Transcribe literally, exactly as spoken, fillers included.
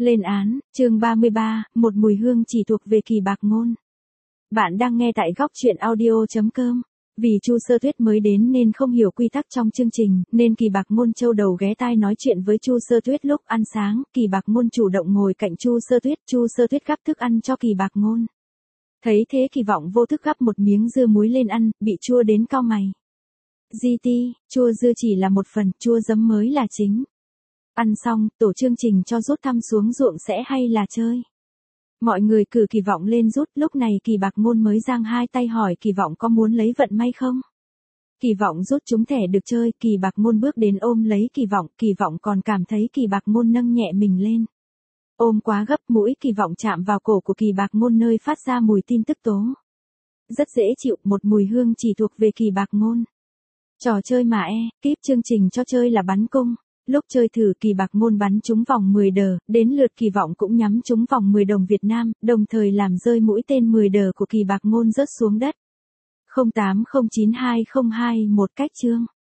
Lên án, chương ba mươi ba, một mùi hương chỉ thuộc về Kỳ Bạc Ngôn. Bạn đang nghe tại góc truyện audio chấm com. Vì Chu Sơ Tuyết mới đến nên không hiểu quy tắc trong chương trình, nên Kỳ Bạc Ngôn châu đầu ghé tai nói chuyện với Chu Sơ Tuyết lúc ăn sáng. Kỳ Bạc Ngôn chủ động ngồi cạnh Chu Sơ Tuyết, Chu Sơ Tuyết gắp thức ăn cho Kỳ Bạc Ngôn. Thấy thế Kỳ Vọng vô thức gắp một miếng dưa muối lên ăn, bị chua đến cau mày. giê tê, chua dưa chỉ là một phần, chua giấm mới là chính. Ăn xong, tổ chương trình cho rút thăm xuống ruộng sẽ hay là chơi. Mọi người cử Kỳ Vọng lên rút, lúc này Kỳ Bạc Ngôn mới giang hai tay hỏi Kỳ Vọng có muốn lấy vận may không. Kỳ Vọng rút trúng thẻ được chơi, Kỳ Bạc Ngôn bước đến ôm lấy Kỳ Vọng, Kỳ Vọng còn cảm thấy Kỳ Bạc Ngôn nâng nhẹ mình lên. Ôm quá gấp, mũi Kỳ Vọng chạm vào cổ của Kỳ Bạc Ngôn nơi phát ra mùi tin tức tố. Rất dễ chịu, một mùi hương chỉ thuộc về Kỳ Bạc Ngôn. Trò chơi mà e, kíp chương trình cho chơi là bắn cung. Lúc chơi thử Kỳ Bạc Ngôn bắn trúng vòng mười đờ, đến lượt Kỳ Vọng cũng nhắm trúng vòng mười đồng Việt Nam, đồng thời làm rơi mũi tên mười đờ của Kỳ Bạc Ngôn rớt xuống đất. không tám không chín hai không hai một cách chương.